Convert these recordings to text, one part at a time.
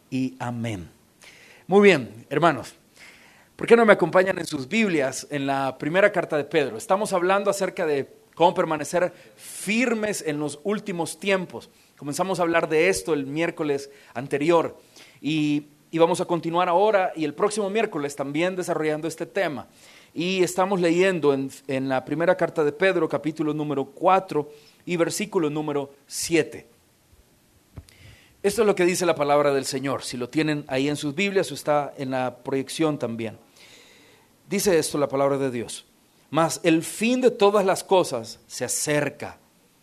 y amén. Muy bien, hermanos. ¿Por qué no me acompañan en sus Biblias en la primera carta de Pedro? Estamos hablando acerca de cómo permanecer firmes en los últimos tiempos. Comenzamos a hablar de esto el miércoles anterior y vamos a continuar ahora y el próximo miércoles también desarrollando este tema. Y estamos leyendo en la primera carta de Pedro, capítulo número 4 y versículo número 7. Esto es lo que dice la palabra del Señor. Si lo tienen ahí en sus Biblias o está en la proyección también. Dice esto la palabra de Dios: mas el fin de todas las cosas se acerca.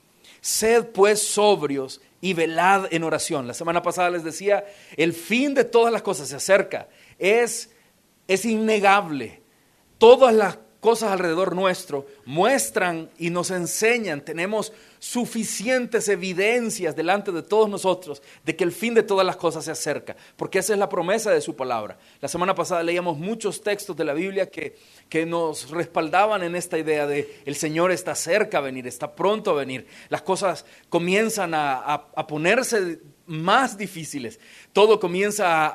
Sed pues sobrios y velad en oración. La semana pasada les decía, el fin de todas las cosas se acerca. Es innegable. Todas las cosas alrededor nuestro muestran y nos enseñan, tenemos suficientes evidencias delante de todos nosotros de que el fin de todas las cosas se acerca, porque esa es la promesa de su palabra. La semana pasada leíamos muchos textos de la Biblia que nos respaldaban en esta idea de el Señor está cerca a venir, está pronto a venir. Las cosas comienzan a ponerse más difíciles, todo comienza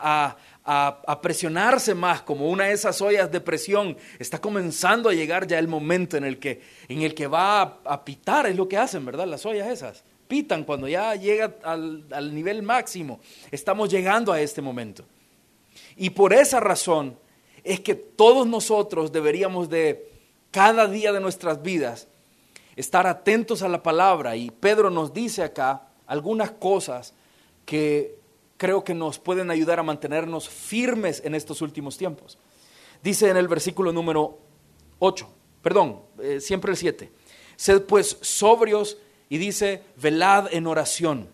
a presionarse más, como una de esas ollas de presión. Está comenzando a llegar ya el momento en el que va a pitar. Es lo que hacen, ¿verdad? Las ollas esas pitan cuando ya llega al nivel máximo. Estamos llegando a este momento. Y por esa razón es que todos nosotros deberíamos de, cada día de nuestras vidas, estar atentos a la palabra. Y Pedro nos dice acá algunas cosas que creo que nos pueden ayudar a mantenernos firmes en estos últimos tiempos. Dice en el versículo número 8, siempre el 7. Sed pues sobrios, y dice, velad en oración.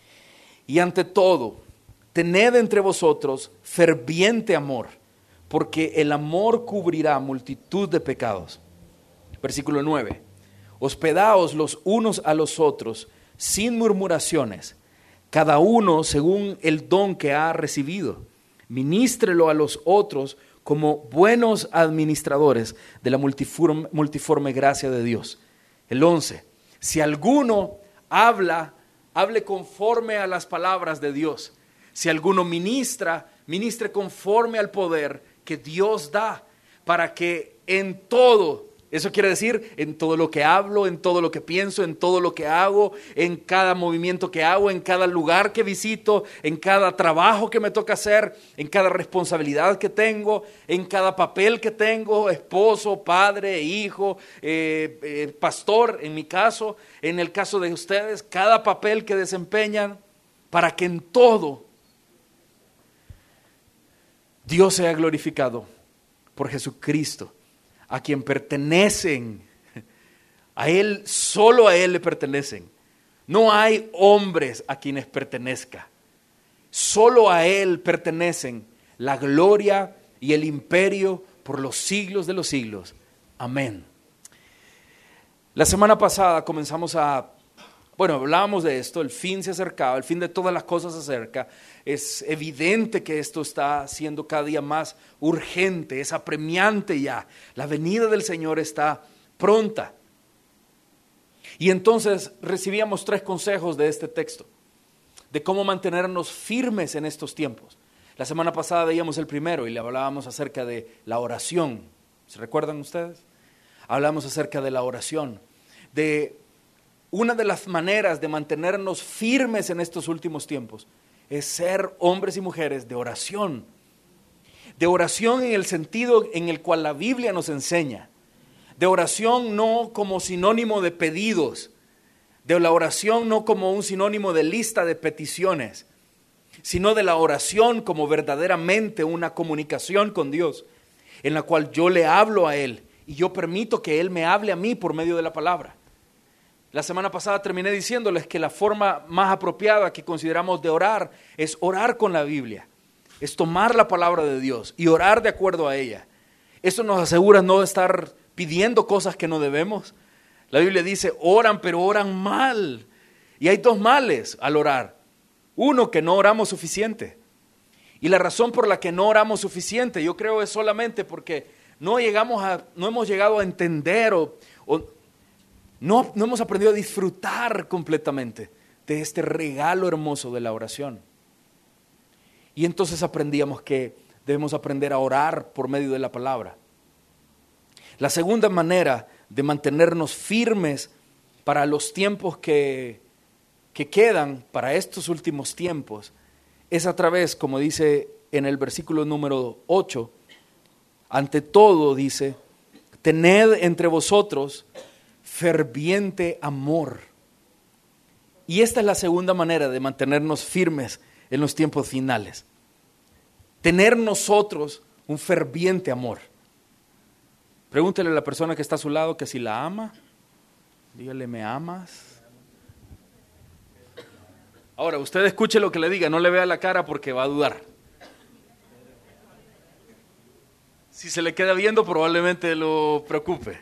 Y ante todo, tened entre vosotros ferviente amor, porque el amor cubrirá multitud de pecados. Versículo 9. Hospedaos los unos a los otros sin murmuraciones, cada uno según el don que ha recibido. Ministrelo a los otros como buenos administradores de la multiforme gracia de Dios. El 11. Si alguno hable conforme a las palabras de Dios. Si alguno ministre conforme al poder que Dios da, para que en todo, eso quiere decir, en todo lo que hablo, en todo lo que pienso, en todo lo que hago, en cada movimiento que hago, en cada lugar que visito, en cada trabajo que me toca hacer, en cada responsabilidad que tengo, en cada papel que tengo, esposo, padre, hijo, pastor, en mi caso, en el caso de ustedes, cada papel que desempeñan, para que en todo Dios sea glorificado por Jesucristo, a quien pertenecen, a Él, solo a Él le pertenecen. No hay hombres a quienes pertenezca. Solo a Él pertenecen la gloria y el imperio por los siglos de los siglos. Amén. La semana pasada hablábamos de esto, el fin se acercaba, el fin de todas las cosas se acerca. Es evidente que esto está siendo cada día más urgente, es apremiante ya. La venida del Señor está pronta. Y entonces recibíamos 3 consejos de este texto, de cómo mantenernos firmes en estos tiempos. La semana pasada veíamos el primero y le hablábamos acerca de la oración. ¿Se recuerdan ustedes? Hablamos acerca de la oración, de una de las maneras de mantenernos firmes en estos últimos tiempos es ser hombres y mujeres de oración en el sentido en el cual la Biblia nos enseña, de oración no como sinónimo de pedidos, de la oración no como un sinónimo de lista de peticiones, sino de la oración como verdaderamente una comunicación con Dios, en la cual yo le hablo a Él y yo permito que Él me hable a mí por medio de la palabra. La semana pasada terminé diciéndoles que la forma más apropiada que consideramos de orar es orar con la Biblia, es tomar la palabra de Dios y orar de acuerdo a ella. Eso nos asegura no estar pidiendo cosas que no debemos. La Biblia dice, oran, pero oran mal. Y hay 2 males al orar. Uno, que no oramos suficiente. Y la razón por la que no oramos suficiente, yo creo, es solamente porque no hemos llegado a entender o no hemos aprendido a disfrutar completamente de este regalo hermoso de la oración. Y entonces aprendíamos que debemos aprender a orar por medio de la palabra. La segunda manera de mantenernos firmes para los tiempos que quedan, para estos últimos tiempos, es a través, como dice en el versículo número 8, ante todo dice, tened entre vosotros ferviente amor. Y esta es la segunda manera de mantenernos firmes en los tiempos finales. Tener nosotros un ferviente amor. Pregúntele a la persona que está a su lado que si la ama. Dígale, ¿me amas? Ahora, usted escuche lo que le diga, no le vea la cara porque va a dudar. Si se le queda viendo, probablemente lo preocupe.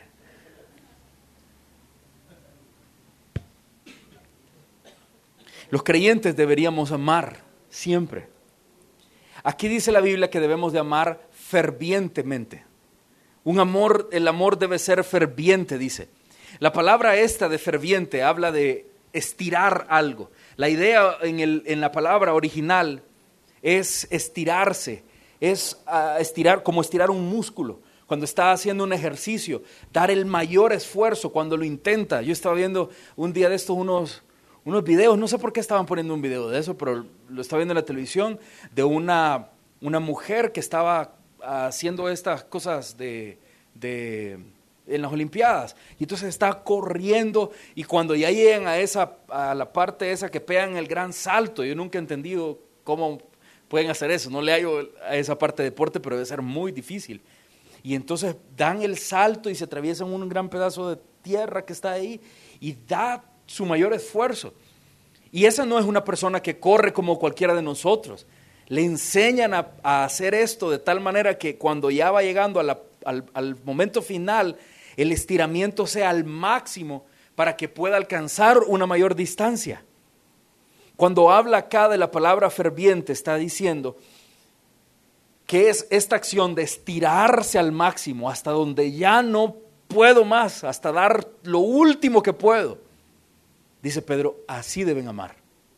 Los creyentes deberíamos amar siempre. Aquí dice la Biblia que debemos de amar fervientemente. El amor debe ser ferviente, dice. La palabra esta de ferviente habla de estirar algo. La idea en la palabra original es estirarse, es estirar como estirar un músculo. Cuando está haciendo un ejercicio, dar el mayor esfuerzo cuando lo intenta. Yo estaba viendo un día de estos unos videos, no sé por qué estaban poniendo un video de eso, pero lo estaba viendo en la televisión, de una mujer que estaba haciendo estas cosas en las Olimpiadas, y entonces está corriendo, y cuando ya llegan a la parte esa que pegan el gran salto, yo nunca he entendido cómo pueden hacer eso, no le hallo a esa parte de deporte, pero debe ser muy difícil, y entonces dan el salto y se atraviesan un gran pedazo de tierra que está ahí, y da su mayor esfuerzo. Y esa no es una persona que corre como cualquiera de nosotros. Le enseñan a hacer esto de tal manera que cuando ya va llegando al momento final, el estiramiento sea al máximo para que pueda alcanzar una mayor distancia. Cuando habla acá de la palabra ferviente, está diciendo que es esta acción de estirarse al máximo hasta donde ya no puedo más, hasta dar lo último que puedo. Dice Pedro, así deben amar.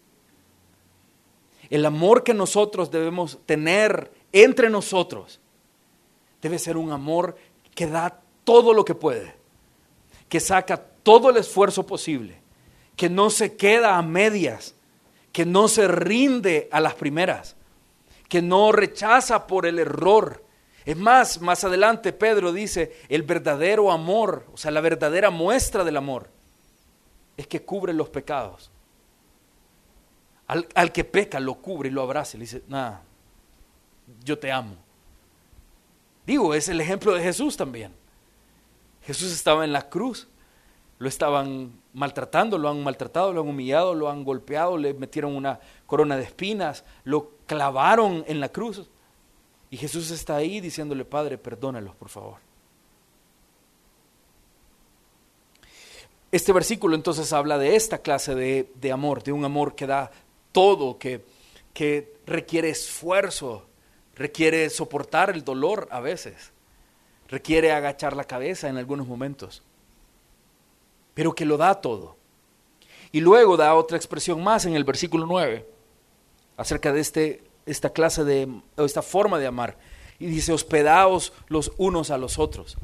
El amor que nosotros debemos tener entre nosotros debe ser un amor que da todo lo que puede, que saca todo el esfuerzo posible, que no se queda a medias, que no se rinde a las primeras, que no rechaza por el error. Es más adelante Pedro dice, el verdadero amor, o sea, la verdadera muestra del amor, es que cubre los pecados. Al que peca lo cubre y lo abraza y le dice, nada, yo te amo. Digo, es el ejemplo de Jesús también. Jesús estaba en la cruz, lo estaban maltratando, lo han maltratado, lo han humillado, lo han golpeado, le metieron una corona de espinas, lo clavaron en la cruz. Y Jesús está ahí diciéndole, Padre, perdónalos, por favor. Este versículo entonces habla de esta clase de amor, de un amor que da todo, que requiere esfuerzo, requiere soportar el dolor a veces, requiere agachar la cabeza en algunos momentos, pero que lo da todo. Y luego da otra expresión más en el versículo 9, acerca de esta forma de amar, y dice, hospedaos los unos a los otros.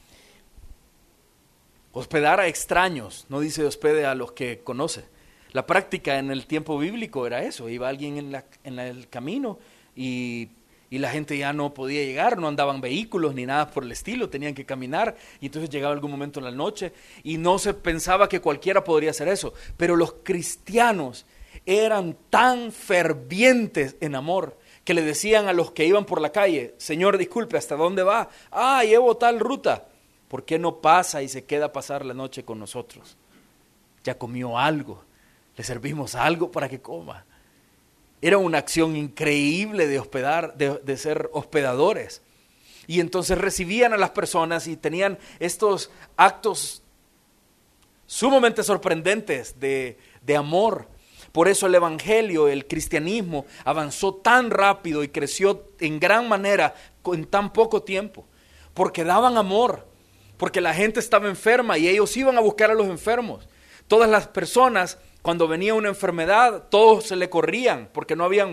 Hospedar a extraños, no dice hospede a los que conoce. La práctica en el tiempo bíblico era eso, iba alguien en el camino y la gente ya no podía llegar, no andaban vehículos ni nada por el estilo, tenían que caminar, y entonces llegaba algún momento en la noche y no se pensaba que cualquiera podría hacer eso, pero los cristianos eran tan fervientes en amor que le decían a los que iban por la calle, Señor, disculpe, ¿hasta dónde va? Llevo tal ruta. ¿Por qué no pasa y se queda a pasar la noche con nosotros? Ya comió algo, le servimos algo para que coma. Era una acción increíble de hospedar, de ser hospedadores. Y entonces recibían a las personas y tenían estos actos sumamente sorprendentes de amor. Por eso el evangelio, el cristianismo, avanzó tan rápido y creció en gran manera en tan poco tiempo, porque daban amor. Porque la gente estaba enferma y ellos iban a buscar a los enfermos. Todas las personas, cuando venía una enfermedad, todos se le corrían porque no habían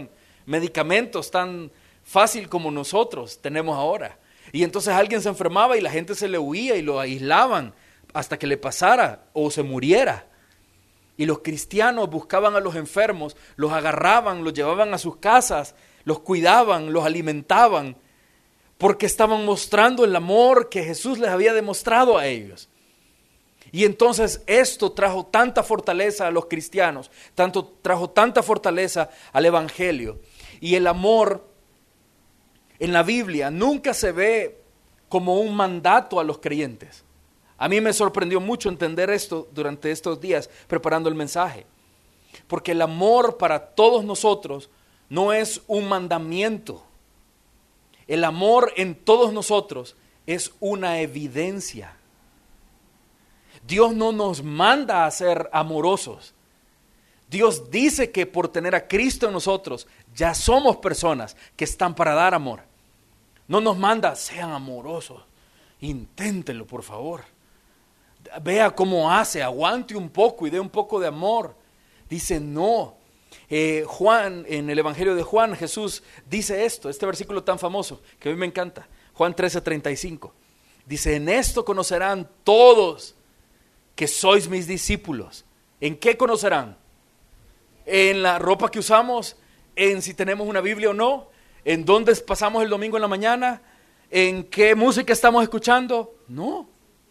medicamentos tan fácil como nosotros tenemos ahora. Y entonces alguien se enfermaba y la gente se le huía y lo aislaban hasta que le pasara o se muriera. Y los cristianos buscaban a los enfermos, los agarraban, los llevaban a sus casas, los cuidaban, los alimentaban, porque estaban mostrando el amor que Jesús les había demostrado a ellos. Y entonces esto trajo tanta fortaleza a los cristianos, trajo tanta fortaleza al evangelio. Y el amor en la Biblia nunca se ve como un mandato a los creyentes. A mí me sorprendió mucho entender esto durante estos días preparando el mensaje. Porque el amor para todos nosotros no es un mandamiento. El amor en todos nosotros es una evidencia. Dios no nos manda a ser amorosos. Dios dice que por tener a Cristo en nosotros ya somos personas que están para dar amor. No nos manda, sean amorosos, inténtenlo por favor. Vea cómo hace, aguante un poco y dé un poco de amor. Dice no. Juan, en el Evangelio de Juan, Jesús dice esto, este versículo tan famoso que a mí me encanta, Juan 13:35. Dice, en esto conocerán todos que sois mis discípulos. ¿En qué conocerán? En la ropa que usamos, en si tenemos una Biblia o no, en dónde pasamos el domingo en la mañana, en qué música estamos escuchando. No.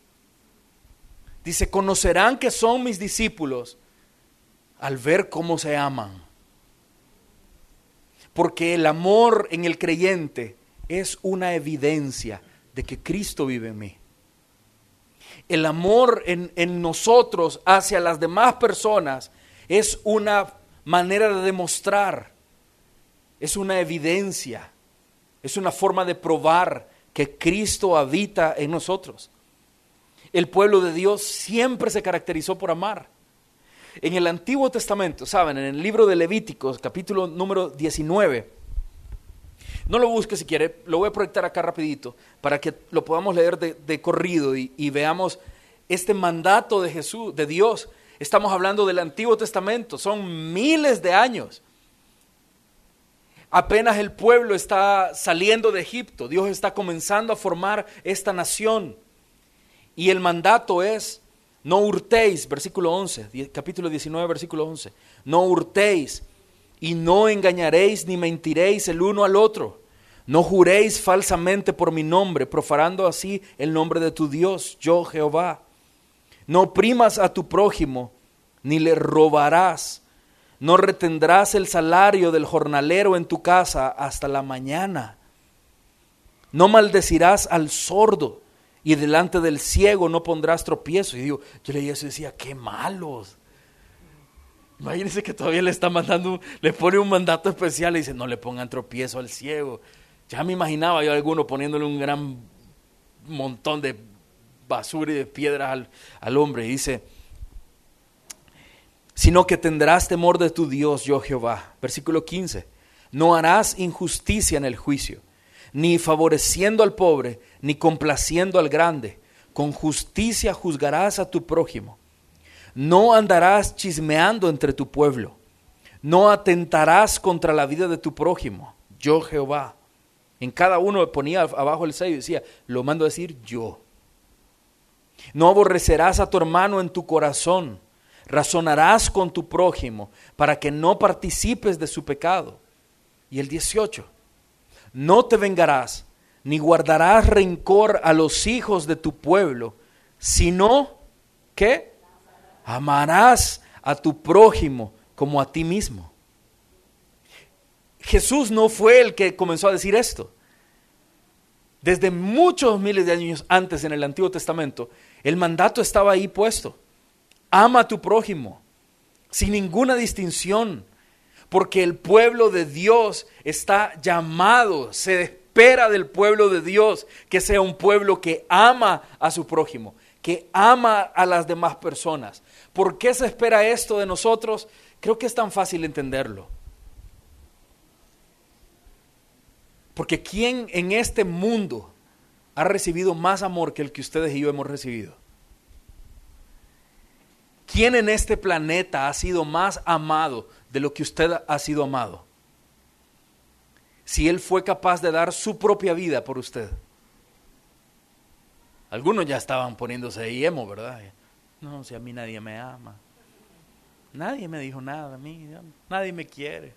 Dice, conocerán que son mis discípulos al ver cómo se aman. Porque el amor en el creyente es una evidencia de que Cristo vive en mí. El amor en nosotros hacia las demás personas es una manera de demostrar, es una evidencia, es una forma de probar que Cristo habita en nosotros. El pueblo de Dios siempre se caracterizó por amar. En el Antiguo Testamento, ¿saben? En el libro de Levíticos, capítulo número 19, no lo busque si quiere, lo voy a proyectar acá rapidito para que lo podamos leer de corrido y veamos este mandato de Jesús, de Dios. Estamos hablando del Antiguo Testamento, son miles de años. Apenas el pueblo está saliendo de Egipto, Dios está comenzando a formar esta nación. Y el mandato es, no hurtéis, versículo 11, capítulo 19, versículo 11. No hurtéis y no engañaréis ni mentiréis el uno al otro. No juréis falsamente por mi nombre, profanando así el nombre de tu Dios, yo Jehová. No oprimas a tu prójimo, ni le robarás. No retendrás el salario del jornalero en tu casa hasta la mañana. No maldecirás al sordo, y delante del ciego no pondrás tropiezo. Y digo, yo leía eso y decía, qué malos. Imagínense que todavía le está mandando, le pone un mandato especial y dice, no le pongan tropiezo al ciego. Ya me imaginaba yo a alguno poniéndole un gran montón de basura y de piedras al hombre. Y dice, sino que tendrás temor de tu Dios, yo Jehová. Versículo 15, no harás injusticia en el juicio, ni favoreciendo al pobre, ni complaciendo al grande. Con justicia juzgarás a tu prójimo. No andarás chismeando entre tu pueblo. No atentarás contra la vida de tu prójimo. Yo Jehová. En cada uno ponía abajo el sello y decía, lo mando a decir yo. No aborrecerás a tu hermano en tu corazón. Razonarás con tu prójimo para que no participes de su pecado. Y el 18. No te vengarás, ni guardarás rencor a los hijos de tu pueblo, sino que amarás a tu prójimo como a ti mismo. Jesús no fue el que comenzó a decir esto. Desde muchos miles de años antes en el Antiguo Testamento, el mandato estaba ahí puesto. Ama a tu prójimo, sin ninguna distinción. Porque el pueblo de Dios está llamado, se espera del pueblo de Dios que sea un pueblo que ama a su prójimo, que ama a las demás personas. ¿Por qué se espera esto de nosotros? Creo que es tan fácil entenderlo. Porque ¿quién en este mundo ha recibido más amor que el que ustedes y yo hemos recibido? ¿Quién en este planeta ha sido más amado de lo que usted ha sido amado? si Él fue capaz de dar su propia vida por usted? Algunos ya estaban poniéndose ahí emo, ¿verdad? No, si a mí nadie me ama. Nadie me dijo nada a mí, nadie me quiere.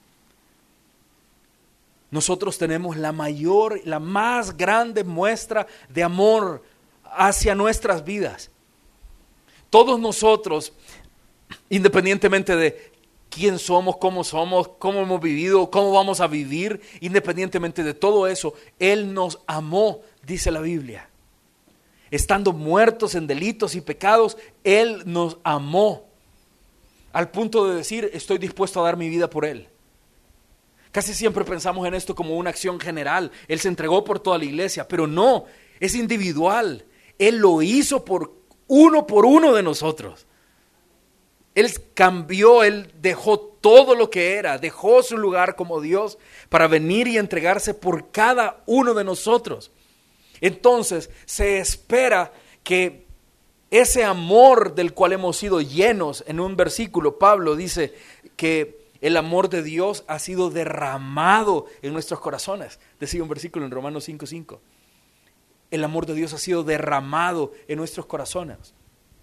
Nosotros tenemos la más grande muestra de amor hacia nuestras vidas. Todos nosotros, independientemente de quién somos, cómo hemos vivido, cómo vamos a vivir, independientemente de todo eso, Él nos amó, dice la Biblia. Estando muertos en delitos y pecados, Él nos amó, al punto de decir, estoy dispuesto a dar mi vida por Él. Casi siempre pensamos en esto como una acción general. Él se entregó por toda la iglesia, pero no, es individual. Él lo hizo por uno de nosotros. Él cambió, Él dejó todo lo que era, dejó su lugar como Dios para venir y entregarse por cada uno de nosotros. Entonces se espera que ese amor del cual hemos sido llenos, en un versículo Pablo dice que el amor de Dios ha sido derramado en nuestros corazones. Decía un versículo en Romanos 5:5. El amor de Dios ha sido derramado en nuestros corazones.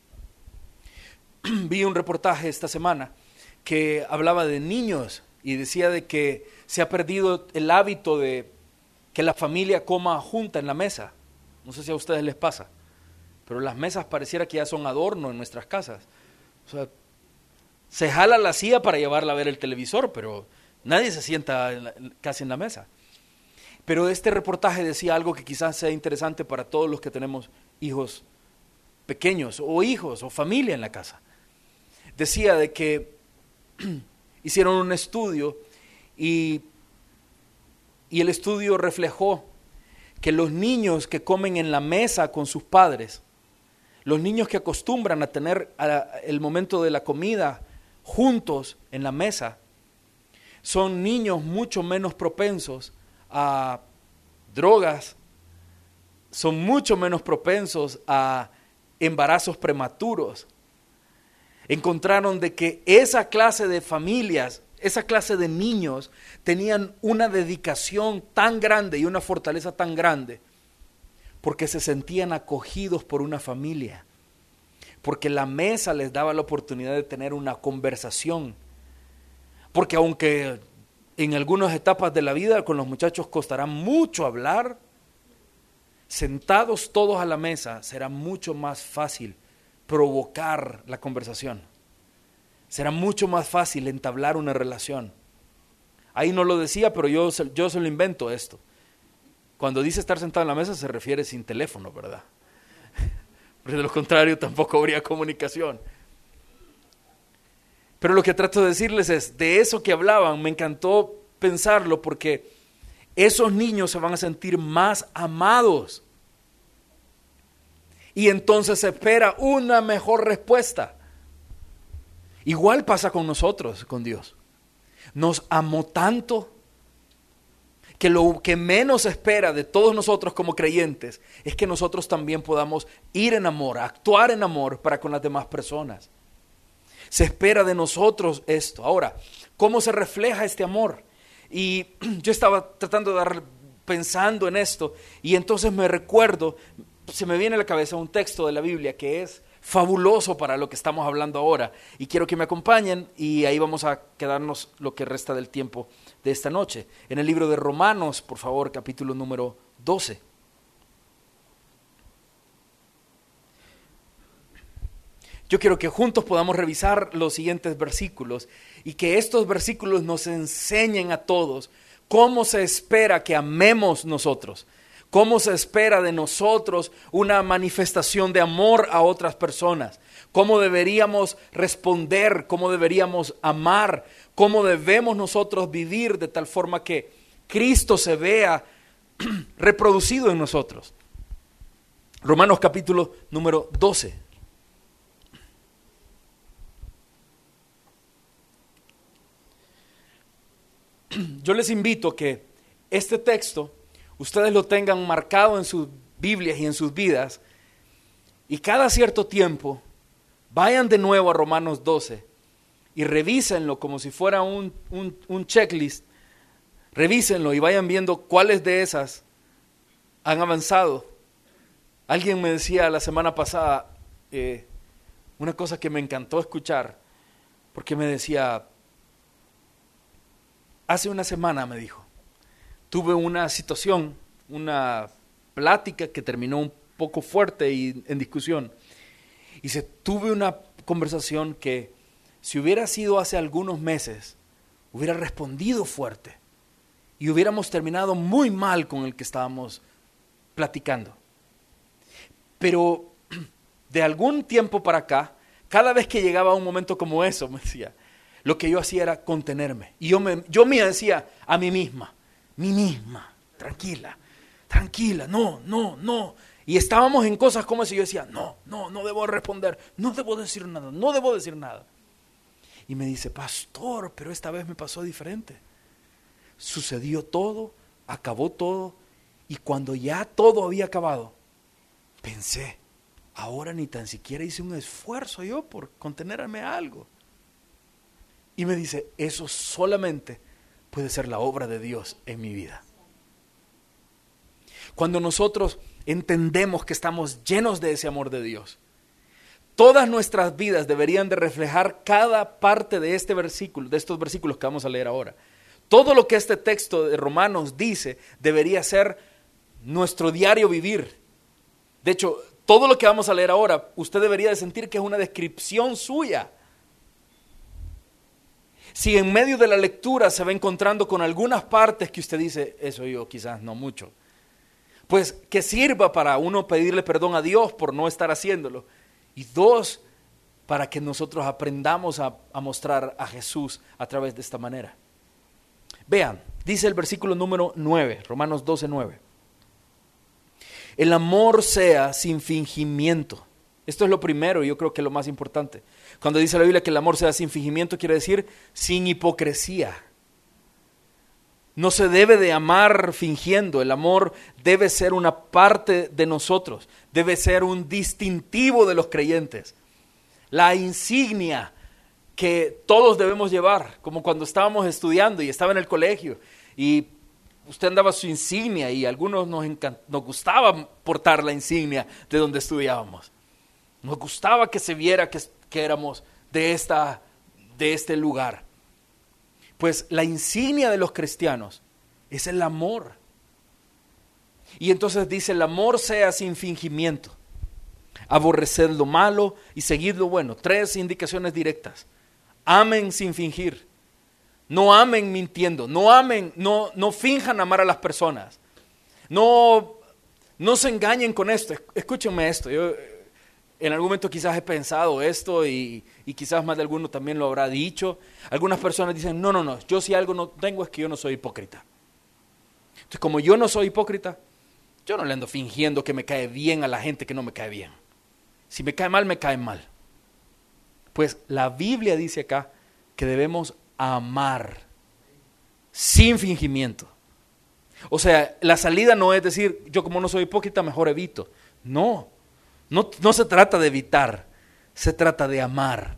Vi un reportaje esta semana que hablaba de niños y decía de que se ha perdido el hábito de que la familia coma junta en la mesa. No sé si a ustedes les pasa, pero las mesas pareciera que ya son adorno en nuestras casas. O sea, se jala la silla para llevarla a ver el televisor, pero nadie se sienta casi en la mesa. Pero este reportaje decía algo que quizás sea interesante para todos los que tenemos hijos pequeños o hijos o familia en la casa. Decía de que hicieron un estudio y el estudio reflejó que los niños que comen en la mesa con sus padres, los niños que acostumbran a tener el momento de la comida juntos en la mesa, son niños mucho menos propensos a drogas, son mucho menos propensos a embarazos prematuros. Encontraron de que esa clase de familias, esa clase de niños tenían una dedicación tan grande y una fortaleza tan grande porque se sentían acogidos por una familia, porque la mesa les daba la oportunidad de tener una conversación, porque aunque en algunas etapas de la vida con los muchachos costará mucho hablar, sentados todos a la mesa será mucho más fácil provocar la conversación. Será mucho más fácil entablar una relación. Ahí no lo decía, pero yo se lo invento esto. Cuando dice estar sentado en la mesa se refiere sin teléfono, ¿verdad? Porque de lo contrario tampoco habría comunicación. Pero lo que trato de decirles es, de eso que hablaban, me encantó pensarlo porque esos niños se van a sentir más amados. Y entonces se espera una mejor respuesta. Igual pasa con nosotros, con Dios. Nos amó tanto que lo que menos espera de todos nosotros como creyentes es que nosotros también podamos ir en amor, actuar en amor para con las demás personas. Se espera de nosotros esto. Ahora, ¿cómo se refleja este amor? Y yo estaba pensando en esto y entonces se me viene a la cabeza un texto de la Biblia que es fabuloso para lo que estamos hablando ahora y quiero que me acompañen y ahí vamos a quedarnos lo que resta del tiempo de esta noche. En el libro de Romanos, por favor, capítulo número 12. Yo quiero que juntos podamos revisar los siguientes versículos y que estos versículos nos enseñen a todos cómo se espera que amemos nosotros. ¿Cómo se espera de nosotros una manifestación de amor a otras personas? ¿Cómo deberíamos responder? ¿Cómo deberíamos amar? ¿Cómo debemos nosotros vivir de tal forma que Cristo se vea reproducido en nosotros? Romanos capítulo número 12. Yo les invito que este texto ustedes lo tengan marcado en sus Biblias y en sus vidas y cada cierto tiempo vayan de nuevo a Romanos 12 y revísenlo como si fuera un checklist Revísenlo y vayan viendo cuáles de esas han avanzado. Alguien me decía la semana pasada una cosa que me encantó escuchar, porque me decía, hace una semana me dijo, tuve una situación, una plática que terminó un poco fuerte y en discusión. Y tuve una conversación que si hubiera sido hace algunos meses, hubiera respondido fuerte y hubiéramos terminado muy mal con el que estábamos platicando. Pero de algún tiempo para acá, cada vez que llegaba un momento como eso, me decía, lo que yo hacía era contenerme. Y yo me decía a mí misma, tranquila, no. Y estábamos en cosas como eso y yo decía, no debo responder, no debo decir nada. Y me dice, pastor, pero esta vez me pasó diferente. Sucedió todo, acabó todo, y cuando ya todo había acabado, pensé, ahora ni tan siquiera hice un esfuerzo yo por contenerme a algo. Y me dice, eso solamente puede ser la obra de Dios en mi vida. Cuando nosotros entendemos que estamos llenos de ese amor de Dios, todas nuestras vidas deberían de reflejar cada parte de este versículo, de estos versículos que vamos a leer ahora. Todo lo que este texto de Romanos dice debería ser nuestro diario vivir. De hecho, todo lo que vamos a leer ahora, usted debería de sentir que es una descripción suya. Si en medio de la lectura se va encontrando con algunas partes que usted dice, eso yo quizás no mucho, pues que sirva para uno pedirle perdón a Dios por no estar haciéndolo. Y dos, para que nosotros aprendamos a mostrar a Jesús a través de esta manera. Vean, dice el versículo número 9, Romanos 12:9. El amor sea sin fingimiento. Esto es lo primero y yo creo que es lo más importante. Cuando dice la Biblia que el amor sea sin fingimiento, quiere decir sin hipocresía. No se debe de amar fingiendo. El amor debe ser una parte de nosotros. Debe ser un distintivo de los creyentes. La insignia que todos debemos llevar, como cuando estábamos estudiando y estaba en el colegio y usted andaba su insignia y a algunos nos gustaba portar la insignia de donde estudiábamos. Nos gustaba que se viera que éramos de este lugar. Pues la insignia de los cristianos es el amor. Y entonces dice, el amor sea sin fingimiento. Aborreced lo malo y seguid lo bueno. 3 indicaciones directas. Amen sin fingir. No amen mintiendo. No finjan amar a las personas. No se engañen con esto. Escúchenme esto. Yo en algún momento quizás he pensado esto y quizás más de alguno también lo habrá dicho. Algunas personas dicen, no, yo si algo no tengo es que yo no soy hipócrita. Entonces, como yo no soy hipócrita, yo no le ando fingiendo que me cae bien a la gente que no me cae bien. Si me cae mal, me cae mal. Pues la Biblia dice acá que debemos amar sin fingimiento. O sea, la salida no es decir, yo como no soy hipócrita, mejor evito. No se trata de evitar, se trata de amar.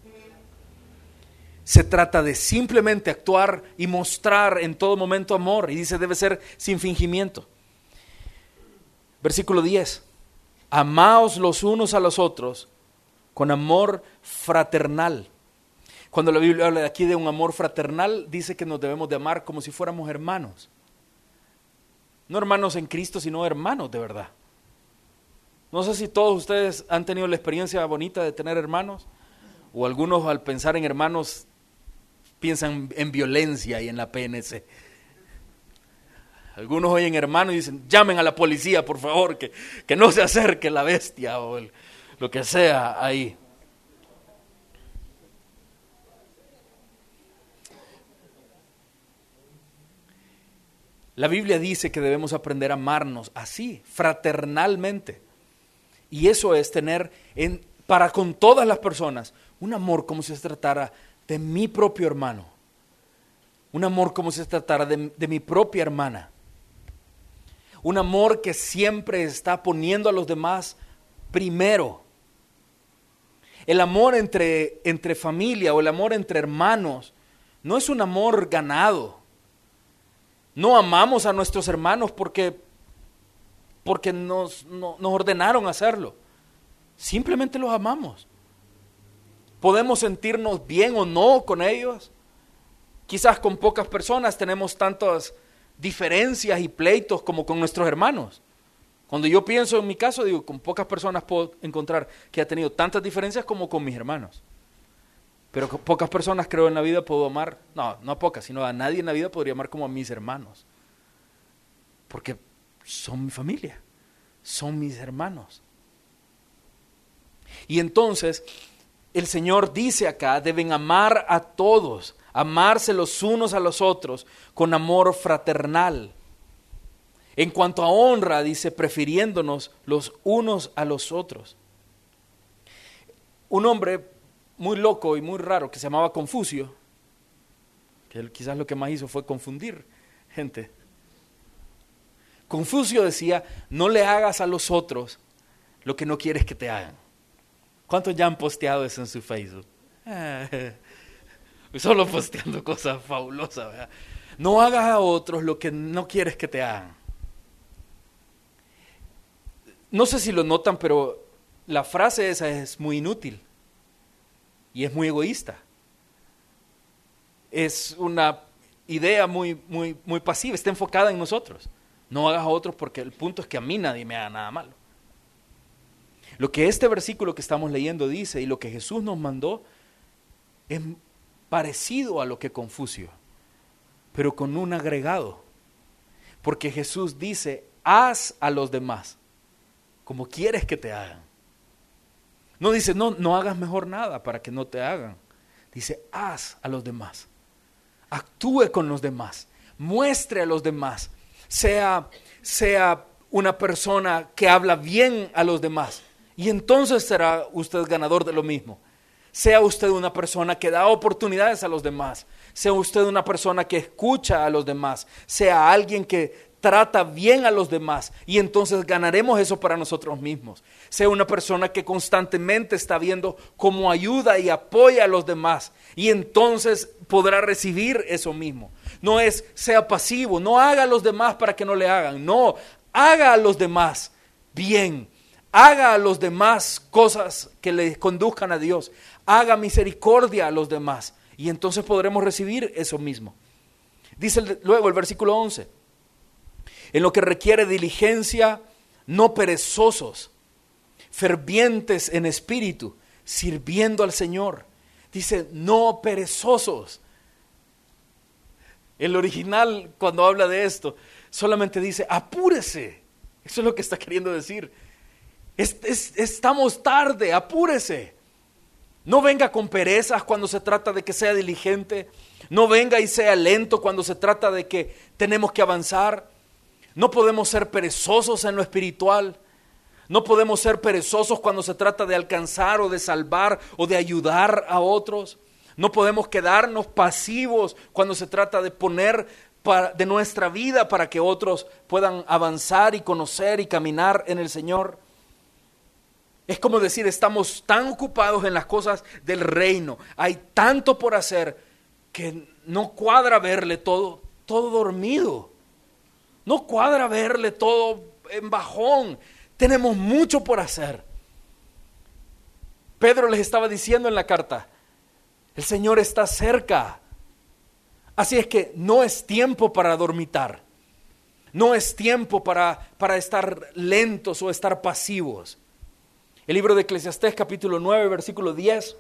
Se trata de simplemente actuar y mostrar en todo momento amor. Y dice, debe ser sin fingimiento. Versículo 10. Amaos los unos a los otros con amor fraternal. Cuando la Biblia habla de aquí de un amor fraternal, dice que nos debemos de amar como si fuéramos hermanos. No hermanos en Cristo, sino hermanos de verdad. No sé si todos ustedes han tenido la experiencia bonita de tener hermanos, o algunos al pensar en hermanos piensan en violencia y en la PNC. Algunos oyen hermanos y dicen, llamen a la policía por favor, que no se acerque la bestia o lo que sea ahí. La Biblia dice que debemos aprender a amarnos así, fraternalmente. Y eso es tener para con todas las personas un amor como si se tratara de mi propio hermano. Un amor como si se tratara de mi propia hermana. Un amor que siempre está poniendo a los demás primero. El amor entre familia o el amor entre hermanos no es un amor ganado. No amamos a nuestros hermanos porque nos ordenaron hacerlo. Simplemente los amamos. Podemos sentirnos bien o no con ellos. Quizás con pocas personas tenemos tantas diferencias y pleitos como con nuestros hermanos. Cuando yo pienso en mi caso, digo, con pocas personas puedo encontrar que ha tenido tantas diferencias como con mis hermanos. Pero con pocas personas creo en la vida puedo amar, no a pocas, sino a nadie en la vida podría amar como a mis hermanos. Porque son mi familia, son mis hermanos. Y entonces el Señor dice acá, deben amar a todos, amarse los unos a los otros con amor fraternal. En cuanto a honra, dice, prefiriéndonos los unos a los otros. Un hombre muy loco y muy raro que se llamaba Confucio, que él quizás lo que más hizo fue confundir gente. Confucio decía, no le hagas a los otros lo que no quieres que te hagan. ¿Cuántos ya han posteado eso en su Facebook? Solo posteando cosas fabulosas, ¿verdad? No hagas a otros lo que no quieres que te hagan. No sé si lo notan, pero la frase esa es muy inútil y es muy egoísta. Es una idea muy pasiva, está enfocada en nosotros. No hagas a otros porque el punto es que a mí nadie me haga nada malo. Lo que este versículo que estamos leyendo dice y lo que Jesús nos mandó es parecido a lo que Confucio, pero con un agregado. Porque Jesús dice, haz a los demás como quieres que te hagan. No dice, no hagas mejor nada para que no te hagan. Dice, haz a los demás. Actúe con los demás. Muestre a los demás. Sea una persona que habla bien a los demás. Y entonces será usted ganador de lo mismo. Sea usted una persona que da oportunidades a los demás. Sea usted una persona que escucha a los demás. Sea alguien que trata bien a los demás y entonces ganaremos eso para nosotros mismos. Sea una persona que constantemente está viendo cómo ayuda y apoya a los demás y entonces podrá recibir eso mismo. No es sea pasivo, no haga a los demás para que no le hagan, no, haga a los demás bien, haga a los demás cosas que le conduzcan a Dios, haga misericordia a los demás y entonces podremos recibir eso mismo. Dice luego el versículo 11. En lo que requiere diligencia, no perezosos, fervientes en espíritu, sirviendo al Señor. Dice, no perezosos. El original, cuando habla de esto, solamente dice, apúrese. Eso es lo que está queriendo decir. Estamos tarde, apúrese. No venga con perezas cuando se trata de que sea diligente. No venga y sea lento cuando se trata de que tenemos que avanzar. No podemos ser perezosos en lo espiritual. No podemos ser perezosos cuando se trata de alcanzar o de salvar o de ayudar a otros. No podemos quedarnos pasivos cuando se trata de poner de nuestra vida para que otros puedan avanzar y conocer y caminar en el Señor. Es como decir, estamos tan ocupados en las cosas del reino. Hay tanto por hacer que no cuadra verle todo dormido. No cuadra verle todo en bajón. Tenemos mucho por hacer. Pedro les estaba diciendo en la carta, el Señor está cerca. Así es que no es tiempo para dormitar. No es tiempo para estar lentos o estar pasivos. El libro de Eclesiastés capítulo 9 versículo 10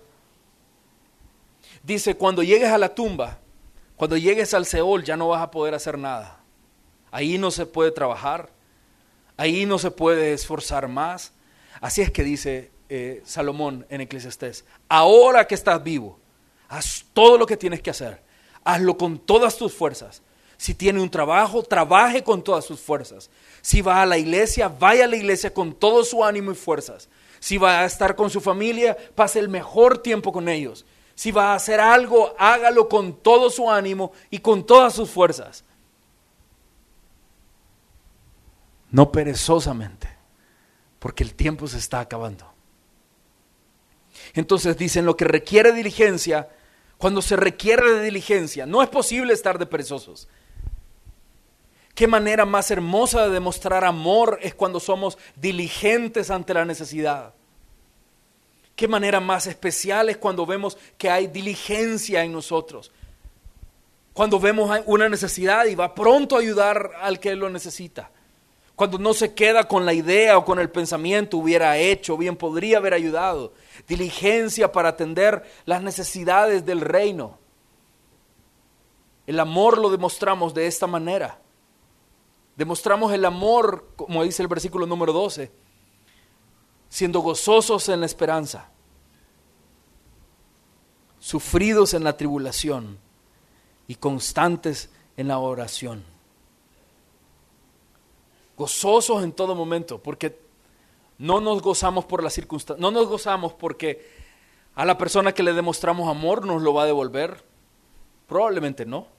dice, cuando llegues a la tumba, cuando llegues al Seol ya no vas a poder hacer nada. Ahí no se puede trabajar, ahí no se puede esforzar más. Así es que dice Salomón en Eclesiastés, ahora que estás vivo, haz todo lo que tienes que hacer, hazlo con todas tus fuerzas. Si tiene un trabajo, trabaje con todas sus fuerzas. Si va a la iglesia, vaya a la iglesia con todo su ánimo y fuerzas. Si va a estar con su familia, pase el mejor tiempo con ellos. Si va a hacer algo, hágalo con todo su ánimo y con todas sus fuerzas. No perezosamente, porque el tiempo se está acabando. Entonces dicen lo que requiere diligencia, cuando se requiere de diligencia, no es posible estar de perezosos. Qué manera más hermosa de demostrar amor es cuando somos diligentes ante la necesidad. Qué manera más especial es cuando vemos que hay diligencia en nosotros. Cuando vemos una necesidad y va pronto a ayudar al que lo necesita. Cuando no se queda con la idea o con el pensamiento, hubiera hecho, bien podría haber ayudado. Diligencia para atender las necesidades del reino. El amor lo demostramos de esta manera. Demostramos el amor, como dice el versículo número 12, siendo gozosos en la esperanza, sufridos en la tribulación y constantes en la oración. Gozosos en todo momento, porque no nos gozamos por las circunstancias, no nos gozamos porque a la persona que le demostramos amor nos lo va a devolver. Probablemente no.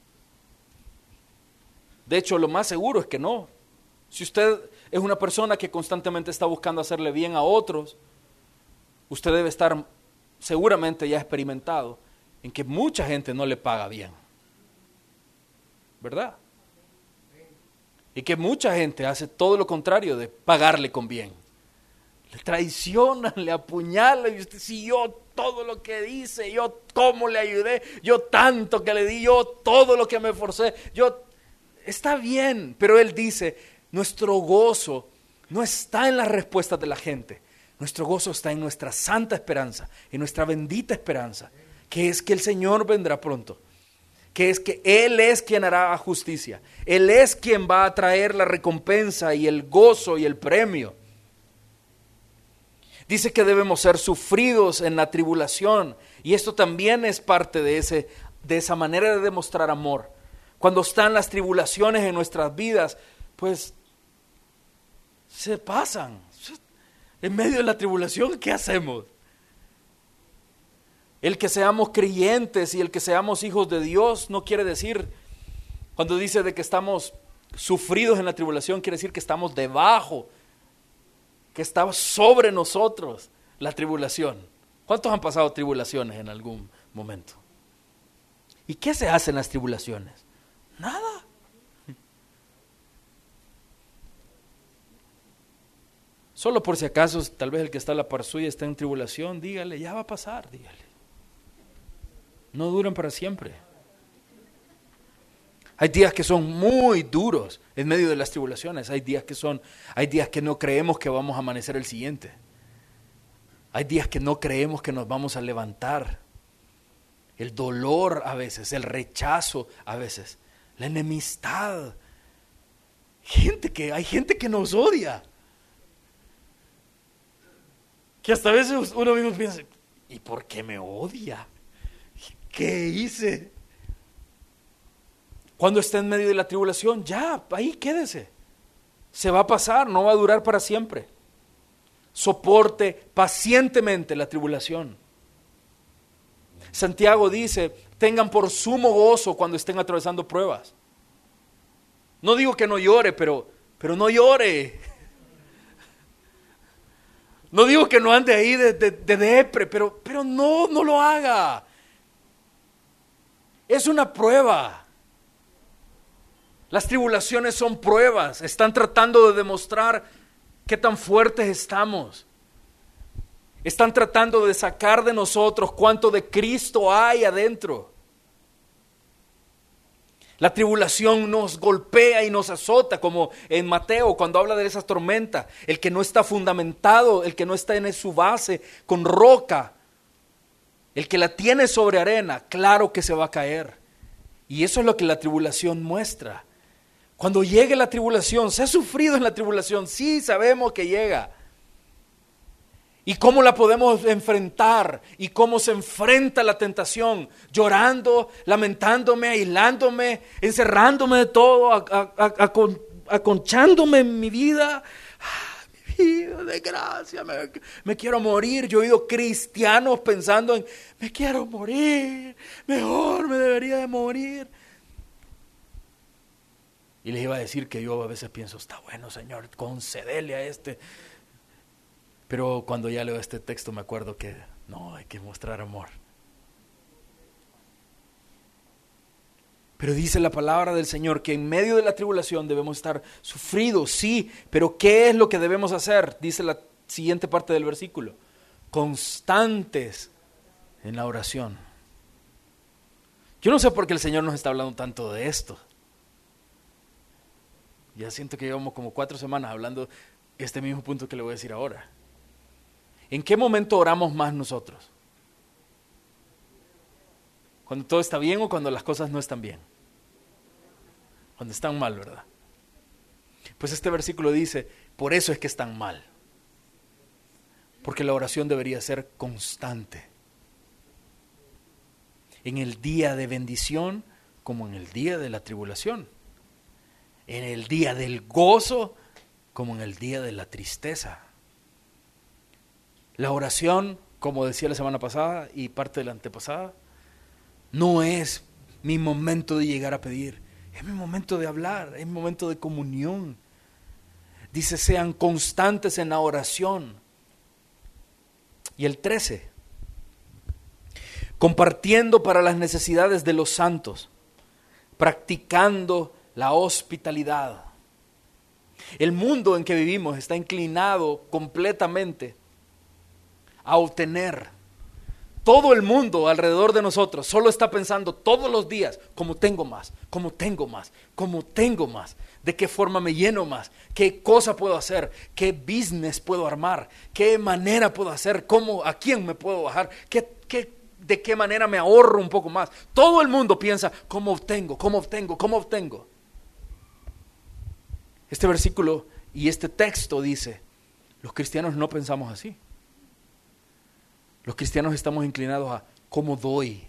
De hecho, lo más seguro es que no. Si usted es una persona que constantemente está buscando hacerle bien a otros, usted debe estar seguramente ya experimentado en que mucha gente no le paga bien. ¿Verdad? Y que mucha gente hace todo lo contrario de pagarle con bien. Le traicionan, le apuñalan, y usted, si yo todo lo que dice, yo cómo le ayudé, yo tanto que le di, yo todo lo que me esforcé, está bien, pero él dice, nuestro gozo no está en las respuestas de la gente, nuestro gozo está en nuestra santa esperanza, en nuestra bendita esperanza, que es que el Señor vendrá pronto, que es que Él es quien hará justicia, Él es quien va a traer la recompensa y el gozo y el premio. Dice que debemos ser sufridos en la tribulación, y esto también es parte de esa manera de demostrar amor. Cuando están las tribulaciones en nuestras vidas, pues se pasan. En medio de la tribulación, ¿qué hacemos? El que seamos creyentes y el que seamos hijos de Dios no quiere decir, cuando dice de que estamos sufridos en la tribulación, quiere decir que estamos debajo, que está sobre nosotros la tribulación. ¿Cuántos han pasado tribulaciones en algún momento? ¿Y qué se hace en las tribulaciones? Nada. Solo por si acaso, tal vez el que está a la par suya está en tribulación, dígale, ya va a pasar, dígale. No duran para siempre. Hay días que son muy duros en medio de las tribulaciones. Hay días que no creemos que vamos a amanecer el siguiente. Hay días que no creemos que nos vamos a levantar. El dolor a veces, el rechazo a veces, la enemistad. Hay gente que nos odia. Que hasta a veces uno mismo piensa, ¿y por qué me odia? ¿Qué hice? Cuando esté en medio de la tribulación, ya, ahí quédese. Se va a pasar, no va a durar para siempre. Soporte pacientemente la tribulación. Santiago dice, tengan por sumo gozo cuando estén atravesando pruebas. No digo que no llore, pero no llore. No digo que no ande ahí de depre, pero no lo haga. Es una prueba. Las tribulaciones son pruebas. Están tratando de demostrar qué tan fuertes estamos. Están tratando de sacar de nosotros cuánto de Cristo hay adentro. La tribulación nos golpea y nos azota, como en Mateo cuando habla de esas tormentas. El que no está fundamentado, el que no está en su base con roca, el que la tiene sobre arena, claro que se va a caer. Y eso es lo que la tribulación muestra. Cuando llegue la tribulación, se ha sufrido en la tribulación, sí sabemos que llega. ¿Y cómo la podemos enfrentar? ¿Y cómo se enfrenta la tentación? Llorando, lamentándome, aislándome, encerrándome de todo, aconchándome en mi vida. Mi vida, desgracia, me quiero morir. Yo he oído cristianos pensando en, me quiero morir, mejor me debería de morir. Y les iba a decir que yo a veces pienso, está bueno, Señor, concédele a este. Pero cuando ya leo este texto me acuerdo que no, hay que mostrar amor. Pero dice la palabra del Señor que en medio de la tribulación debemos estar sufridos, sí, pero ¿qué es lo que debemos hacer? Dice la siguiente parte del versículo: constantes en la oración. Yo no sé por qué el Señor nos está hablando tanto de esto. Ya siento que llevamos como 4 semanas hablando este mismo punto que le voy a decir ahora. ¿En qué momento oramos más nosotros? ¿Cuando todo está bien o cuando las cosas no están bien? Cuando están mal, ¿verdad? Pues este versículo dice, por eso es que están mal. Porque la oración debería ser constante. En el día de bendición como en el día de la tribulación. En el día del gozo como en el día de la tristeza. La oración, como decía la semana pasada y parte de la antepasada, no es mi momento de llegar a pedir, es mi momento de hablar, es mi momento de comunión. Dice, sean constantes en la oración. Y el 13, compartiendo para las necesidades de los santos, practicando la hospitalidad. El mundo en que vivimos está inclinado completamente a obtener. Todo el mundo alrededor de nosotros solo está pensando todos los días, ¿cómo tengo más? ¿Cómo tengo más? ¿Cómo tengo más? ¿De qué forma me lleno más? ¿Qué cosa puedo hacer? ¿Qué business puedo armar? ¿Qué manera puedo hacer? ¿Cómo? ¿A quién me puedo bajar? ¿De qué manera me ahorro un poco más? Todo el mundo piensa, ¿cómo obtengo? ¿Cómo obtengo? ¿Cómo obtengo? Este versículo y este texto dice, los cristianos no pensamos así. Los cristianos estamos inclinados a cómo doy,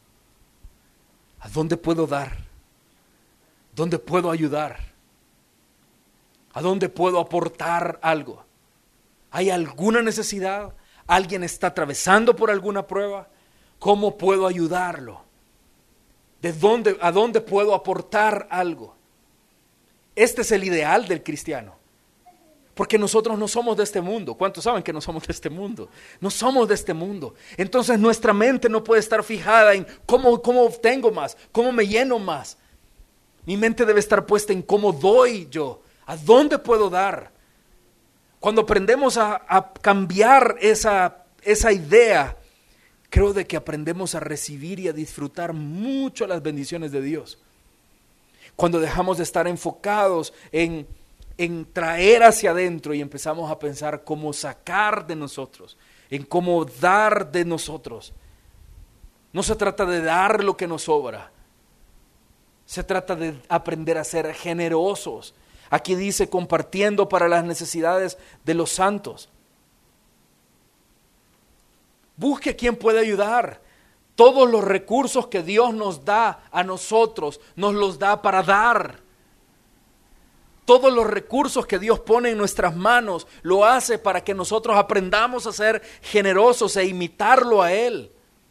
a dónde puedo dar, dónde puedo ayudar, a dónde puedo aportar algo. ¿Hay alguna necesidad? ¿Alguien está atravesando por alguna prueba? ¿Cómo puedo ayudarlo? ¿A dónde puedo aportar algo? Este es el ideal del cristiano. Porque nosotros no somos de este mundo. ¿Cuántos saben que no somos de este mundo? No somos de este mundo. Entonces nuestra mente no puede estar fijada en cómo obtengo más, cómo me lleno más. Mi mente debe estar puesta en cómo doy yo, a dónde puedo dar. Cuando aprendemos a cambiar esa idea, creo de que aprendemos a recibir y a disfrutar mucho las bendiciones de Dios. Cuando dejamos de estar enfocados en traer hacia adentro y empezamos a pensar cómo sacar de nosotros, en cómo dar de nosotros. No se trata de dar lo que nos sobra, se trata de aprender a ser generosos. Aquí dice compartiendo para las necesidades de los santos. Busque a quien puede ayudar. Todos los recursos que Dios nos da a nosotros, nos los da para dar. Todos los recursos que Dios pone en nuestras manos, lo hace para que nosotros aprendamos a ser generosos e imitarlo a Él.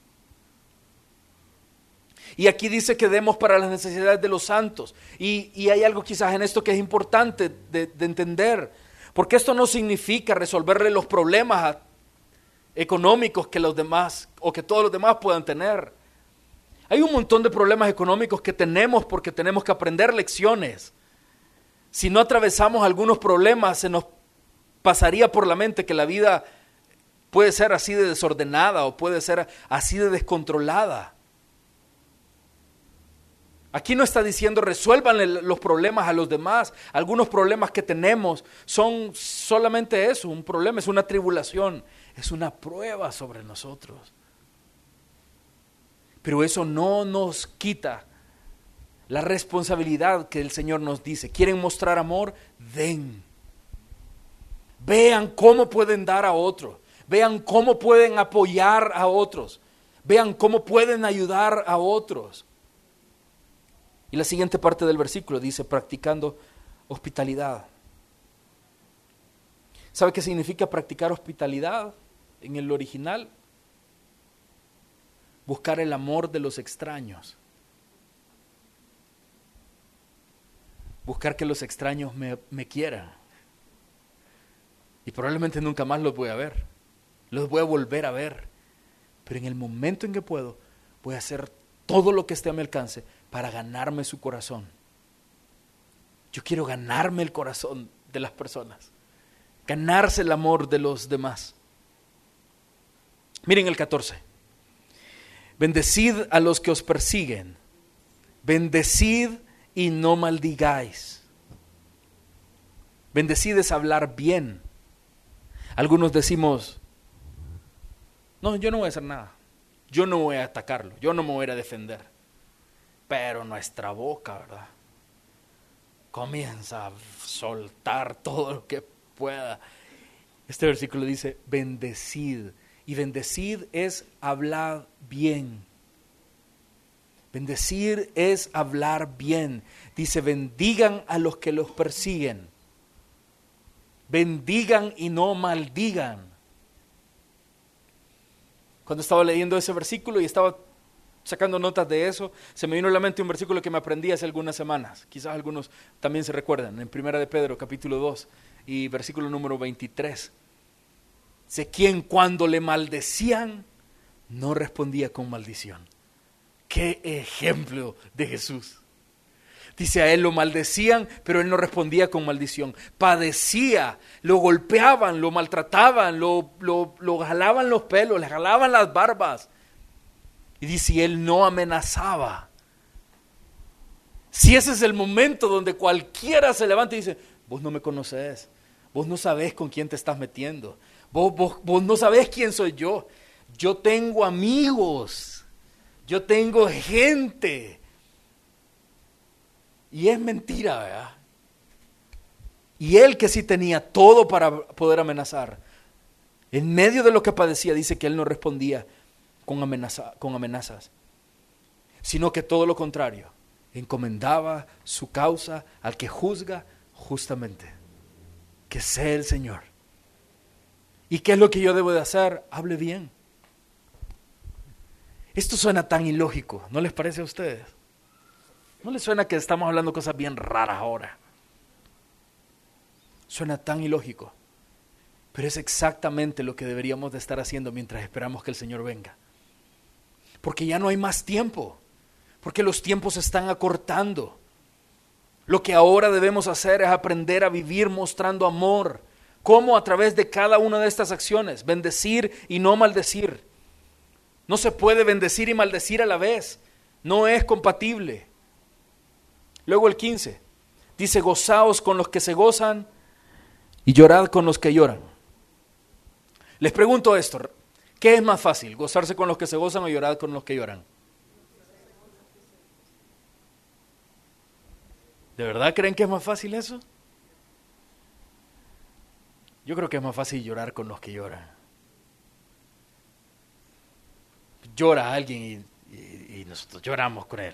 Y aquí dice que demos para las necesidades de los santos. Y hay algo quizás en esto que es importante de entender. Porque esto no significa resolverle los problemas económicos que los demás o que todos los demás puedan tener. Hay un montón de problemas económicos que tenemos porque tenemos que aprender lecciones. Si no atravesamos algunos problemas, se nos pasaría por la mente que la vida puede ser así de desordenada o puede ser así de descontrolada. Aquí no está diciendo resuélvanle los problemas a los demás. Algunos problemas que tenemos son solamente eso, un problema, es una tribulación, es una prueba sobre nosotros. Pero eso no nos quita la responsabilidad que el Señor nos dice. ¿Quieren mostrar amor? Den. Vean cómo pueden dar a otros. Vean cómo pueden apoyar a otros. Vean cómo pueden ayudar a otros. Y la siguiente parte del versículo dice, practicando hospitalidad. ¿Sabe qué significa practicar hospitalidad en el original? Buscar el amor de los extraños. Buscar que los extraños me quieran. Y probablemente nunca más los voy a ver. Los voy a volver a ver. Pero en el momento en que puedo, voy a hacer todo lo que esté a mi alcance para ganarme su corazón. Yo quiero ganarme el corazón de las personas, ganarse el amor de los demás. Miren el 14. Bendecid a los que os persiguen, bendecid y no maldigáis. Bendecid es hablar bien. Algunos decimos, no, yo no voy a hacer nada, yo no voy a atacarlo, yo no me voy a ir a defender. Pero nuestra boca, ¿verdad?, comienza a soltar todo lo que pueda. Este versículo dice, bendecid. Y bendecid es hablar bien. Bendecir es hablar bien. Dice, bendigan a los que los persiguen. Bendigan y no maldigan. Cuando estaba leyendo ese versículo y estaba sacando notas de eso, se me vino a la mente un versículo que me aprendí hace algunas semanas. Quizás algunos también se recuerdan, en 1 de Pedro, capítulo 2, y versículo número 23. Sé quien cuando le maldecían, no respondía con maldición. ¡Qué ejemplo de Jesús! Dice, a él lo maldecían, pero él no respondía con maldición. Padecía, lo golpeaban, lo maltrataban, lo jalaban los pelos, le jalaban las barbas. Y dice, él no amenazaba. Si ese es el momento donde cualquiera se levanta y dice, vos no me conoces, vos no sabés con quién te estás metiendo, vos no sabés quién soy yo. Yo tengo amigos, yo tengo gente. Y es mentira, ¿verdad? Y él, que sí tenía todo para poder amenazar, en medio de lo que padecía, dice que él no respondía con amenazas, sino que todo lo contrario, encomendaba su causa al que juzga justamente, que sea el Señor. ¿Y qué es lo que yo debo de hacer? Hable bien. Esto suena tan ilógico, ¿no les parece a ustedes? ¿No les suena que estamos hablando cosas bien raras ahora? Suena tan ilógico, pero es exactamente lo que deberíamos de estar haciendo mientras esperamos que el Señor venga. Porque ya no hay más tiempo, porque los tiempos se están acortando. Lo que ahora debemos hacer es aprender a vivir mostrando amor. ¿Cómo? A través de cada una de estas acciones, bendecir y no maldecir. No se puede bendecir y maldecir a la vez, no es compatible. Luego el 15, dice, gozaos con los que se gozan y llorad con los que lloran. Les pregunto esto, ¿qué es más fácil, gozarse con los que se gozan o llorar con los que lloran? ¿De verdad creen que es más fácil eso? Yo creo que es más fácil llorar con los que lloran. Llora alguien y nosotros lloramos con él.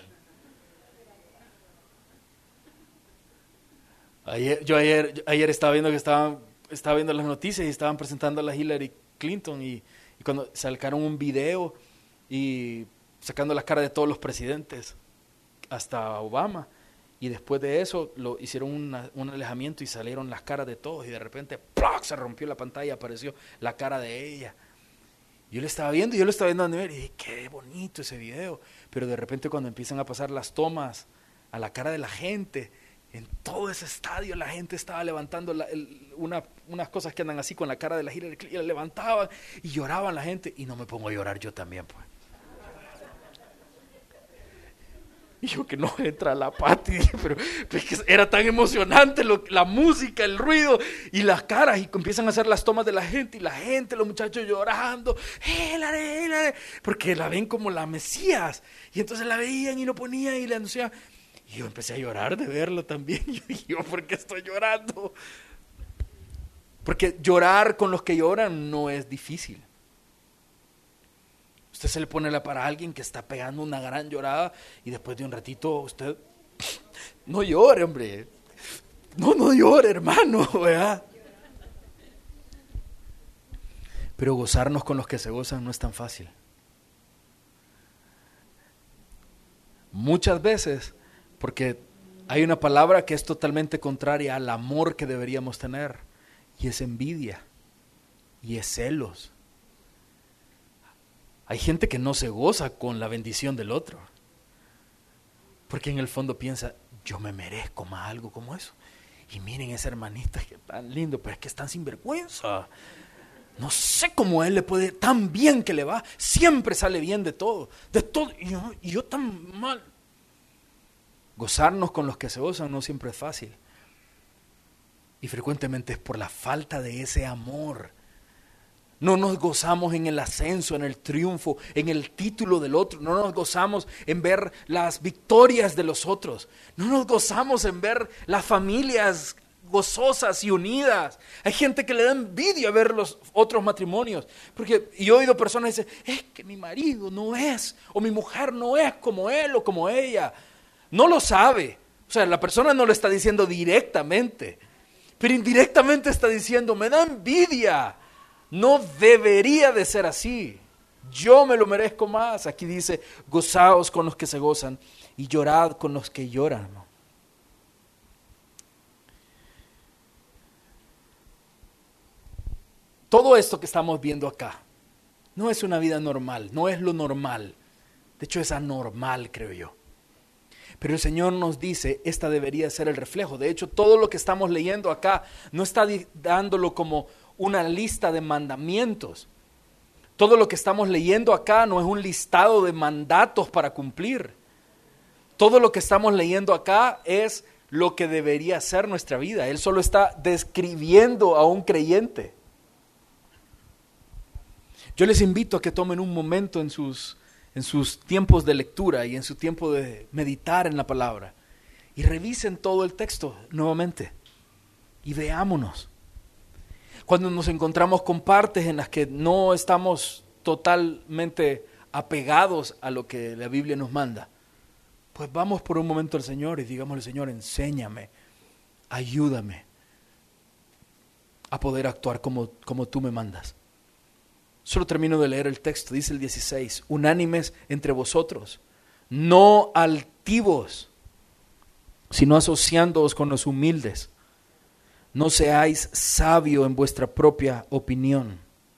Ayer estaba viendo estaba viendo las noticias y estaban presentando a la Hillary Clinton y cuando sacaron un video y sacando las caras de todos los presidentes hasta Obama, y después de eso hicieron un alejamiento y salieron las caras de todos y de repente ¡plac! Se rompió la pantalla y apareció la cara de ella. Yo lo estaba viendo a nivel y dije, qué bonito ese video, pero de repente cuando empiezan a pasar las tomas a la cara de la gente, en todo ese estadio la gente estaba levantando unas cosas que andan así con la cara de la Hillary Clinton, y la levantaban y lloraban la gente, y no me pongo a llorar yo también, pues. Y yo que no entra la Pati, pero es que era tan emocionante la música, el ruido y las caras, y empiezan a hacer las tomas de la gente, y los muchachos llorando, Hillary, porque la ven como la Mesías, y entonces la veían y lo ponían y le anunciaban. Y yo empecé a llorar de verlo también. Yo dije, ¿por qué estoy llorando? Porque llorar con los que lloran no es difícil. Usted se le pone para alguien que está pegando una gran llorada y después de un ratito usted, no llore, hombre. No llore, hermano, ¿verdad? Pero gozarnos con los que se gozan no es tan fácil. Muchas veces, porque hay una palabra que es totalmente contraria al amor que deberíamos tener, y es envidia, y es celos. Hay gente que no se goza con la bendición del otro, Porque en el fondo piensa, yo me merezco más algo como eso. Y miren esa hermanita que tan lindo, pero es que es tan sinvergüenza. No sé cómo a él le puede tan bien que le va. Siempre sale bien de todo. Y yo tan mal. Gozarnos con los que se gozan no siempre es fácil. Y frecuentemente es por la falta de ese amor. No nos gozamos en el ascenso, en el triunfo, en el título del otro. No nos gozamos en ver las victorias de los otros. No nos gozamos en ver las familias gozosas y unidas. Hay gente que le da envidia ver los otros matrimonios. Porque yo he oído personas que dicen, es que mi marido no es, o mi mujer no es como él o como ella. No lo sabe. O sea, la persona no lo está diciendo directamente. Pero indirectamente está diciendo, me da envidia. No debería de ser así. Yo me lo merezco más. Aquí dice, gozaos con los que se gozan y llorad con los que lloran. Todo esto que estamos viendo acá no es una vida normal, no es lo normal. De hecho es anormal, creo yo. Pero el Señor nos dice, esta debería ser el reflejo. De hecho, todo lo que estamos leyendo acá no está dándolo como una lista de mandamientos. Todo lo que estamos leyendo acá no es un listado de mandatos para cumplir. Todo lo que estamos leyendo acá es lo que debería ser nuestra vida. Él solo está describiendo a un creyente. Yo les invito a que tomen un momento en sus tiempos de lectura y en su tiempo de meditar en la palabra y revisen todo el texto nuevamente y veámonos. Cuando nos encontramos con partes en las que no estamos totalmente apegados a lo que la Biblia nos manda, pues vamos por un momento al Señor y digámosle, Señor, enséñame, ayúdame a poder actuar como tú me mandas. Solo termino de leer el texto, dice el 16, unánimes entre vosotros, no altivos, sino asociándoos con los humildes. No seáis sabios en vuestra propia opinión.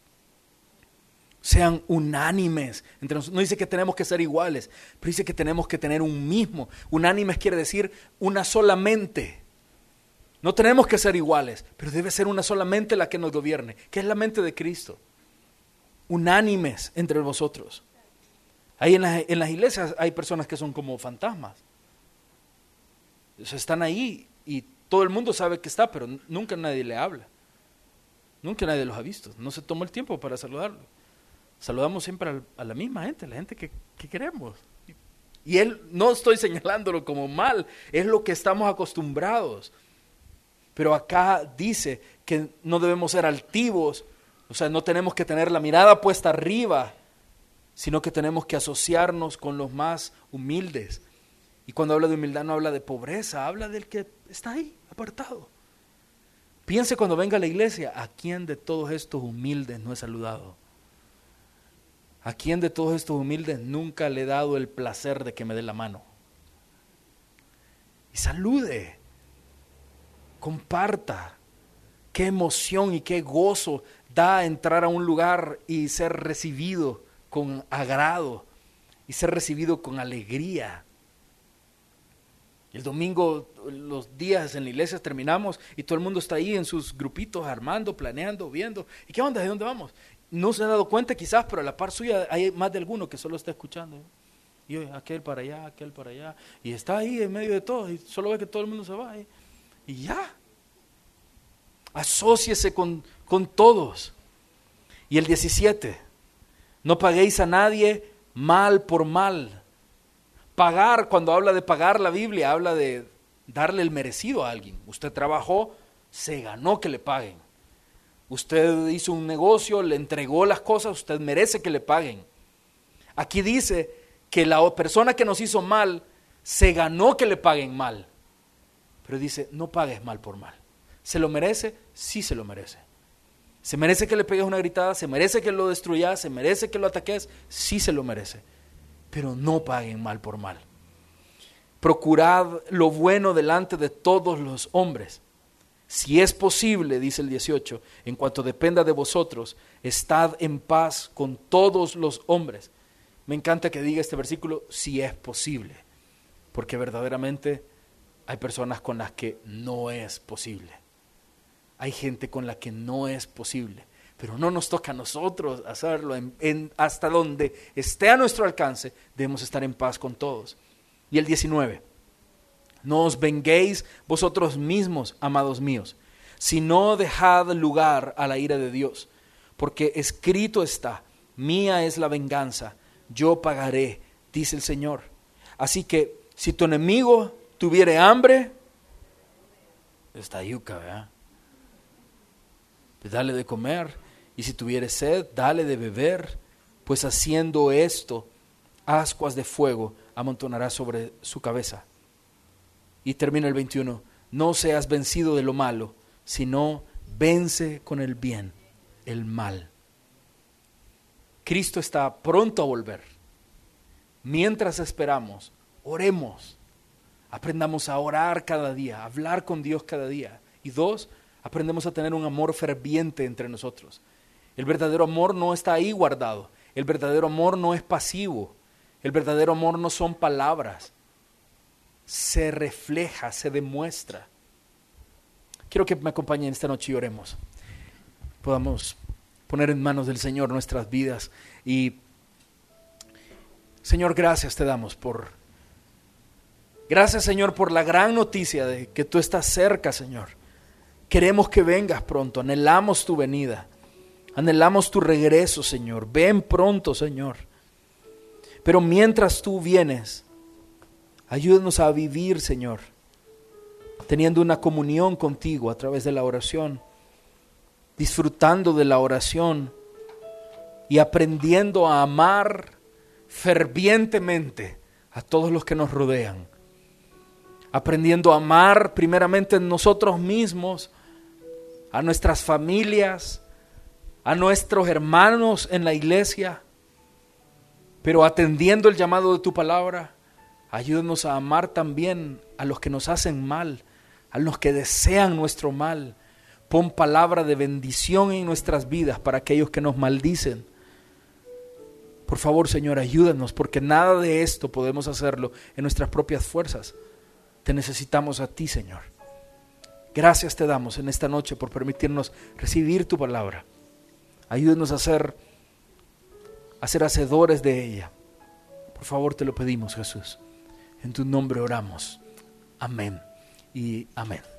Sean unánimes entre nosotros. No dice que tenemos que ser iguales, pero dice que tenemos que tener un mismo. Unánimes quiere decir una sola mente. No tenemos que ser iguales, pero debe ser una sola mente la que nos gobierne, que es la mente de Cristo. Unánimes entre vosotros. Ahí en las iglesias hay personas que son como fantasmas. O sea, están ahí y todo el mundo sabe que está, pero nunca nadie le habla. Nunca nadie los ha visto. No se toma el tiempo para saludarlo. Saludamos siempre a la misma gente, la gente que queremos. Y él, no estoy señalándolo como mal, es lo que estamos acostumbrados. Pero acá dice que no debemos ser altivos. O sea, no tenemos que tener la mirada puesta arriba, sino que tenemos que asociarnos con los más humildes. Y cuando habla de humildad no habla de pobreza, habla del que está ahí, apartado. Piense cuando venga a la iglesia, ¿a quién de todos estos humildes no he saludado? ¿A quién de todos estos humildes nunca le he dado el placer de que me dé la mano? Y salude, comparta. Qué emoción y qué gozo da entrar a un lugar y ser recibido con agrado y ser recibido con alegría. El domingo, los días en la iglesia terminamos y todo el mundo está ahí en sus grupitos armando, planeando, viendo. ¿Y qué onda? ¿De dónde vamos? No se ha dado cuenta quizás, pero a la par suya hay más de alguno que solo está escuchando. Y aquel para allá. Y está ahí en medio de todos y solo ve que todo el mundo se va. Y ya. Asóciese con todos. Y el 17, no paguéis a nadie mal por mal. Pagar, cuando habla de pagar la Biblia, habla de darle el merecido a alguien. Usted trabajó, se ganó que le paguen. Usted hizo un negocio, le entregó las cosas, usted merece que le paguen. Aquí dice que la persona que nos hizo mal, se ganó que le paguen mal. Pero dice, no pagues mal por mal. ¿Se lo merece? Sí se lo merece. ¿Se merece que le pegues una gritada? ¿Se merece que lo destruyas? ¿Se merece que lo ataques? Sí se lo merece. Pero no paguen mal por mal. Procurad lo bueno delante de todos los hombres. Si es posible, dice el 18, en cuanto dependa de vosotros, estad en paz con todos los hombres. Me encanta que diga este versículo, si es posible. porque verdaderamente hay personas con las que no es posible. Hay gente con la que no es posible, pero no nos toca a nosotros hacerlo. Hasta donde esté a nuestro alcance, debemos estar en paz con todos. Y el 19, no os venguéis vosotros mismos, amados míos, sino dejad lugar a la ira de Dios, porque escrito está, mía es la venganza, yo pagaré, dice el Señor. Así que si tu enemigo tuviere hambre, está yuca, ¿verdad? Pues dale de comer, y si tuviere sed, dale de beber, pues haciendo esto, ascuas de fuego amontonará sobre su cabeza. Y termina el 21, no seas vencido de lo malo, sino vence con el bien el mal. Cristo está pronto a volver. Mientras esperamos, oremos. Aprendamos a orar cada día, a hablar con Dios cada día. Y 2, aprendemos a tener un amor ferviente entre nosotros. El verdadero amor no está ahí guardado. El verdadero amor no es pasivo. El verdadero amor no son palabras. Se refleja, se demuestra. Quiero que me acompañen esta noche y oremos. Podamos poner en manos del Señor nuestras vidas. Y Señor, gracias te damos gracias, Señor, por la gran noticia de que tú estás cerca, Señor. Queremos que vengas pronto, anhelamos tu venida, anhelamos tu regreso, Señor. Ven pronto, Señor. Pero mientras tú vienes, ayúdanos a vivir, Señor, teniendo una comunión contigo a través de la oración, disfrutando de la oración y aprendiendo a amar fervientemente a todos los que nos rodean, aprendiendo a amar primeramente nosotros mismos, a nuestras familias, a nuestros hermanos en la iglesia, pero atendiendo el llamado de tu palabra, ayúdanos a amar también a los que nos hacen mal, a los que desean nuestro mal. Pon palabra de bendición en nuestras vidas para aquellos que nos maldicen. Por favor, Señor, ayúdanos, porque nada de esto podemos hacerlo en nuestras propias fuerzas. Te necesitamos a ti, Señor. Gracias te damos en esta noche por permitirnos recibir tu palabra. Ayúdanos a ser hacedores de ella. Por favor, te lo pedimos, Jesús. En tu nombre oramos. Amén y amén.